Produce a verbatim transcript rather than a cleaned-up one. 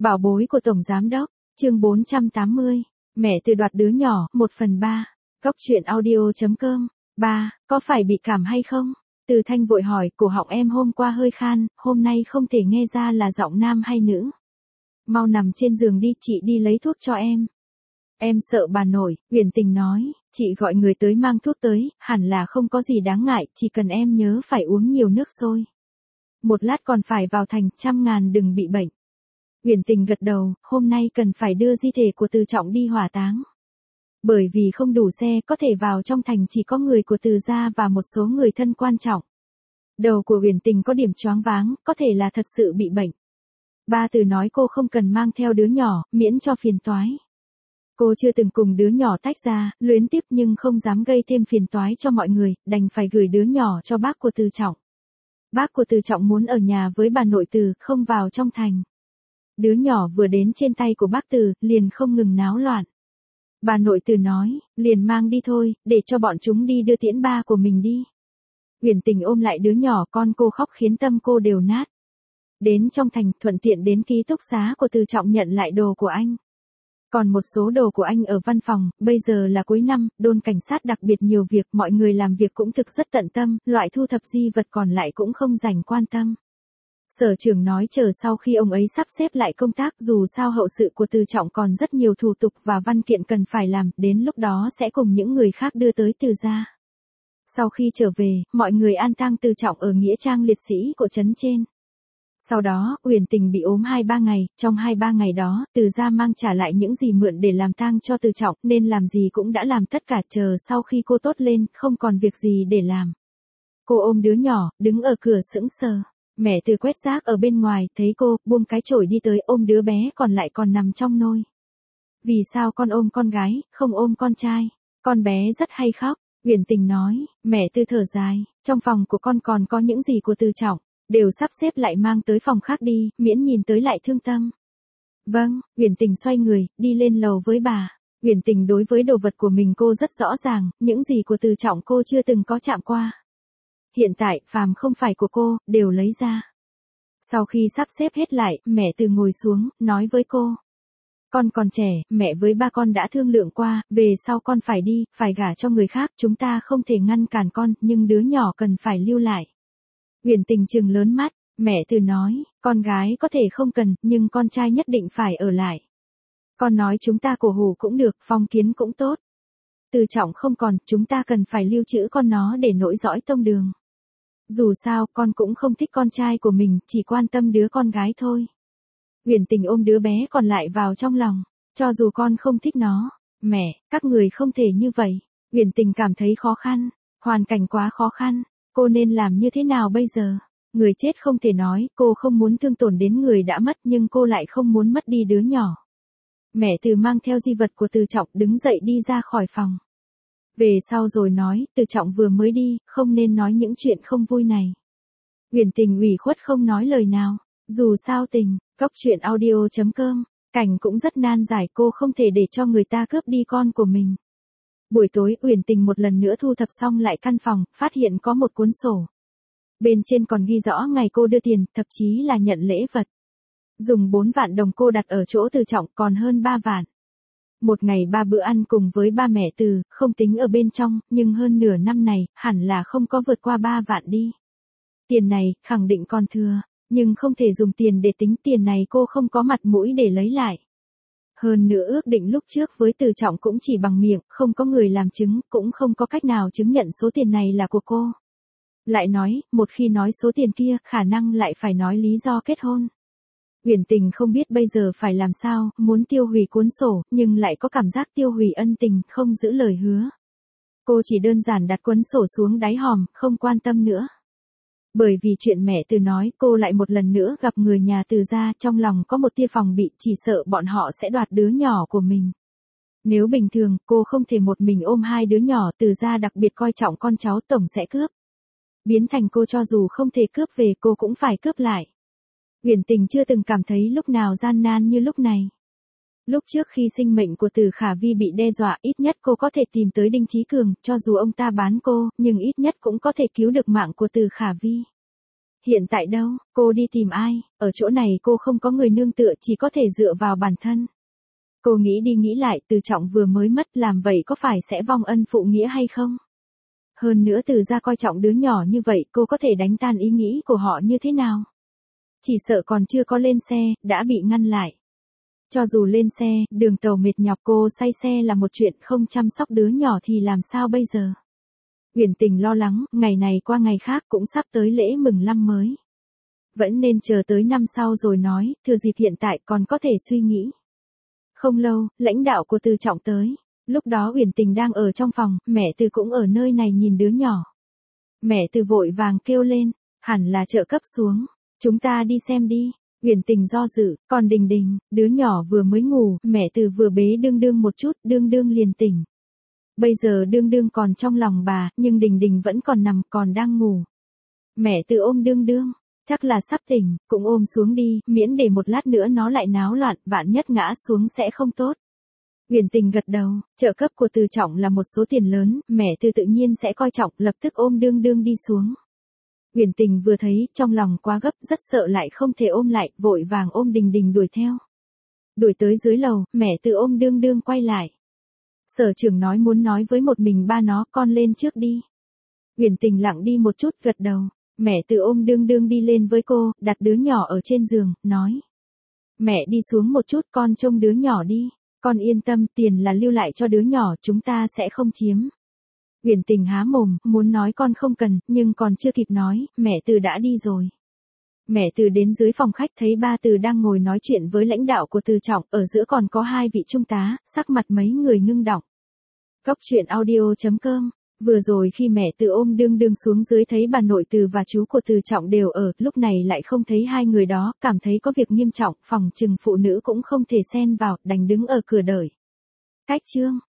Bảo bối của Tổng Giám Đốc, chương bốn trăm tám mươi, mẹ Từ đoạt đứa nhỏ, một phần ba, Góc truyện audio chấm com, ba, có phải bị cảm hay không? Từ Thanh vội hỏi, cổ họng em hôm qua hơi khan, hôm nay không thể nghe ra là giọng nam hay nữ. Mau nằm trên giường đi, chị đi lấy thuốc cho em. Em sợ bà nội, Uyển Tình nói, chị gọi người tới mang thuốc tới, hẳn là không có gì đáng ngại, chỉ cần em nhớ phải uống nhiều nước sôi. Một lát còn phải vào thành, trăm ngàn đừng bị bệnh. Uyển Tình gật đầu, hôm nay cần phải đưa di thể của Từ Trọng đi hỏa táng. Bởi vì không đủ xe có thể vào trong thành, chỉ có người của Từ gia và một số người thân quan trọng. Đầu của Uyển Tình có điểm choáng váng, có thể là thật sự bị bệnh. Ba Từ nói cô không cần mang theo đứa nhỏ, miễn cho phiền toái. Cô chưa từng cùng đứa nhỏ tách ra, luyến tiếc nhưng không dám gây thêm phiền toái cho mọi người, đành phải gửi đứa nhỏ cho bác của Từ Trọng. Bác của Từ Trọng muốn ở nhà với bà nội Từ, không vào trong thành. Đứa nhỏ vừa đến trên tay của bác Từ, liền không ngừng náo loạn. Bà nội Từ nói, liền mang đi thôi, để cho bọn chúng đi đưa tiễn ba của mình đi. Uyển Tình ôm lại đứa nhỏ, con cô khóc khiến tâm cô đều nát. Đến trong thành, thuận tiện đến ký túc xá của Từ Trọng nhận lại đồ của anh. Còn một số đồ của anh ở văn phòng, bây giờ là cuối năm, đồn cảnh sát đặc biệt nhiều việc, mọi người làm việc cũng thực rất tận tâm, loại thu thập di vật còn lại cũng không dành quan tâm. Sở trưởng nói chờ sau khi ông ấy sắp xếp lại công tác, dù sao hậu sự của Từ Trọng còn rất nhiều thủ tục và văn kiện cần phải làm, đến lúc đó sẽ cùng những người khác đưa tới Từ gia. Sau khi trở về, mọi người an tang Từ Trọng ở nghĩa trang liệt sĩ của trấn trên. Sau đó, Uyển Tình bị ốm hai ba ngày, trong hai ba ngày đó, Từ gia mang trả lại những gì mượn để làm tang cho Từ Trọng, nên làm gì cũng đã làm tất cả, chờ sau khi cô tốt lên, không còn việc gì để làm. Cô ôm đứa nhỏ, đứng ở cửa sững sờ. Mẹ Từ quét rác ở bên ngoài, thấy cô, buông cái chổi đi tới ôm đứa bé còn lại còn nằm trong nôi. Vì sao con ôm con gái, không ôm con trai? Con bé rất hay khóc, Uyển Tình nói, mẹ Từ thở dài, trong phòng của con còn có những gì của Từ Trọng, đều sắp xếp lại mang tới phòng khác đi, miễn nhìn tới lại thương tâm. Vâng, Uyển Tình xoay người, đi lên lầu với bà. Uyển Tình đối với đồ vật của mình cô rất rõ ràng, những gì của Từ Trọng cô chưa từng có chạm qua. Hiện tại, phàm không phải của cô, đều lấy ra. Sau khi sắp xếp hết lại, mẹ Từ ngồi xuống, nói với cô. Con còn trẻ, mẹ với ba con đã thương lượng qua, về sau con phải đi, phải gả cho người khác, chúng ta không thể ngăn cản con, nhưng đứa nhỏ cần phải lưu lại. Uyển Tình trừng lớn mắt, mẹ Từ nói, con gái có thể không cần, nhưng con trai nhất định phải ở lại. Con nói chúng ta cổ hủ cũng được, phong kiến cũng tốt. Từ Trọng không còn, chúng ta cần phải lưu trữ con nó để nối dõi tông đường. Dù sao, con cũng không thích con trai của mình, chỉ quan tâm đứa con gái thôi. Uyển Tình ôm đứa bé còn lại vào trong lòng, cho dù con không thích nó. Mẹ, các người không thể như vậy. Uyển Tình cảm thấy khó khăn, hoàn cảnh quá khó khăn, cô nên làm như thế nào bây giờ? Người chết không thể nói, cô không muốn thương tổn đến người đã mất, nhưng cô lại không muốn mất đi đứa nhỏ. Mẹ Từ mang theo di vật của Từ Trọng, đứng dậy đi ra khỏi phòng. Về sau rồi nói, Từ Trọng vừa mới đi, không nên nói những chuyện không vui này. Uyển Tình ủy khuất không nói lời nào, dù sao tình, Góc truyện audio chấm com, cảnh cũng rất nan giải, cô không thể để cho người ta cướp đi con của mình. Buổi tối, Uyển Tình một lần nữa thu thập xong lại căn phòng, phát hiện có một cuốn sổ. Bên trên còn ghi rõ ngày cô đưa tiền, thậm chí là nhận lễ vật. Dùng bốn vạn đồng cô đặt ở chỗ Từ Trọng, còn hơn ba vạn. Một ngày ba bữa ăn cùng với ba mẹ Từ, không tính ở bên trong, nhưng hơn nửa năm này, hẳn là không có vượt qua ba vạn đi. Tiền này, khẳng định còn thừa, nhưng không thể dùng tiền để tính, tiền này cô không có mặt mũi để lấy lại. Hơn nữa ước định lúc trước với Từ Trọng cũng chỉ bằng miệng, không có người làm chứng, cũng không có cách nào chứng nhận số tiền này là của cô. Lại nói, một khi nói số tiền kia, khả năng lại phải nói lý do kết hôn. Uyển Tình không biết bây giờ phải làm sao, muốn tiêu hủy cuốn sổ, nhưng lại có cảm giác tiêu hủy ân tình, không giữ lời hứa. Cô chỉ đơn giản đặt cuốn sổ xuống đáy hòm, không quan tâm nữa. Bởi vì chuyện mẹ Từ nói, cô lại một lần nữa gặp người nhà Từ gia, trong lòng có một tia phòng bị, chỉ sợ bọn họ sẽ đoạt đứa nhỏ của mình. Nếu bình thường, cô không thể một mình ôm hai đứa nhỏ, Từ gia đặc biệt coi trọng con cháu, tổng sẽ cướp. Biến thành cô cho dù không thể cướp về, cô cũng phải cướp lại. Uyển Tình chưa từng cảm thấy lúc nào gian nan như lúc này. Lúc trước khi sinh mệnh của Từ Khả Vi bị đe dọa, ít nhất cô có thể tìm tới Đinh Chí Cường, cho dù ông ta bán cô, nhưng ít nhất cũng có thể cứu được mạng của Từ Khả Vi. Hiện tại đâu, cô đi tìm ai, ở chỗ này cô không có người nương tựa, chỉ có thể dựa vào bản thân. Cô nghĩ đi nghĩ lại, Từ Trọng vừa mới mất, làm vậy có phải sẽ vong ân phụ nghĩa hay không? Hơn nữa Từ gia coi trọng đứa nhỏ như vậy, cô có thể đánh tan ý nghĩ của họ như thế nào? Chỉ sợ còn chưa có lên xe, đã bị ngăn lại. Cho dù lên xe, đường tàu mệt nhọc, cô say xe là một chuyện, không chăm sóc đứa nhỏ thì làm sao bây giờ? Uyển Tình lo lắng, ngày này qua ngày khác cũng sắp tới lễ mừng năm mới. Vẫn nên chờ tới năm sau rồi nói, thừa dịp hiện tại còn có thể suy nghĩ. Không lâu, lãnh đạo của Từ Trọng tới. Lúc đó Uyển Tình đang ở trong phòng, mẹ Từ cũng ở nơi này nhìn đứa nhỏ. Mẹ Từ vội vàng kêu lên, hẳn là trợ cấp xuống, chúng ta đi xem đi. Uyển Tình do dự, còn Đình Đình, đứa nhỏ vừa mới ngủ, mẹ Từ vừa bế Đương Đương một chút, Đương Đương liền tỉnh. Bây giờ Đương Đương còn trong lòng bà, nhưng Đình Đình vẫn còn nằm, còn đang ngủ. Mẹ Từ ôm Đương Đương, chắc là sắp tỉnh, cũng ôm xuống đi, miễn để một lát nữa nó lại náo loạn, vạn nhất ngã xuống sẽ không tốt. Uyển Tình gật đầu, trợ cấp của Từ Trọng là một số tiền lớn, mẹ Từ tự nhiên sẽ coi trọng, lập tức ôm Đương Đương đi xuống. Uyển Tình vừa thấy, trong lòng quá gấp, rất sợ lại không thể ôm lại, vội vàng ôm Đình Đình đuổi theo. Đuổi tới dưới lầu, mẹ Từ ôm Đương Đương quay lại. Sở trưởng nói muốn nói với một mình ba nó, con lên trước đi. Uyển Tình lặng đi một chút, gật đầu. Mẹ Từ ôm Đương Đương đi lên với cô, đặt đứa nhỏ ở trên giường, nói. Mẹ đi xuống một chút, con trông đứa nhỏ đi. Con yên tâm, tiền là lưu lại cho đứa nhỏ, chúng ta sẽ không chiếm. Uyển Tình há mồm, muốn nói con không cần, nhưng còn chưa kịp nói, mẹ Từ đã đi rồi. Mẹ Từ đến dưới phòng khách thấy ba Từ đang ngồi nói chuyện với lãnh đạo của Từ Trọng, ở giữa còn có hai vị trung tá, sắc mặt mấy người ngưng đọng. Góc truyện audio chấm com. Vừa rồi khi mẹ Từ ôm Đương Đương xuống dưới thấy bà nội Từ và chú của Từ Trọng đều ở, lúc này lại không thấy hai người đó, cảm thấy có việc nghiêm trọng, phòng trừng phụ nữ cũng không thể xen vào, đành đứng ở cửa đợi. Cách chương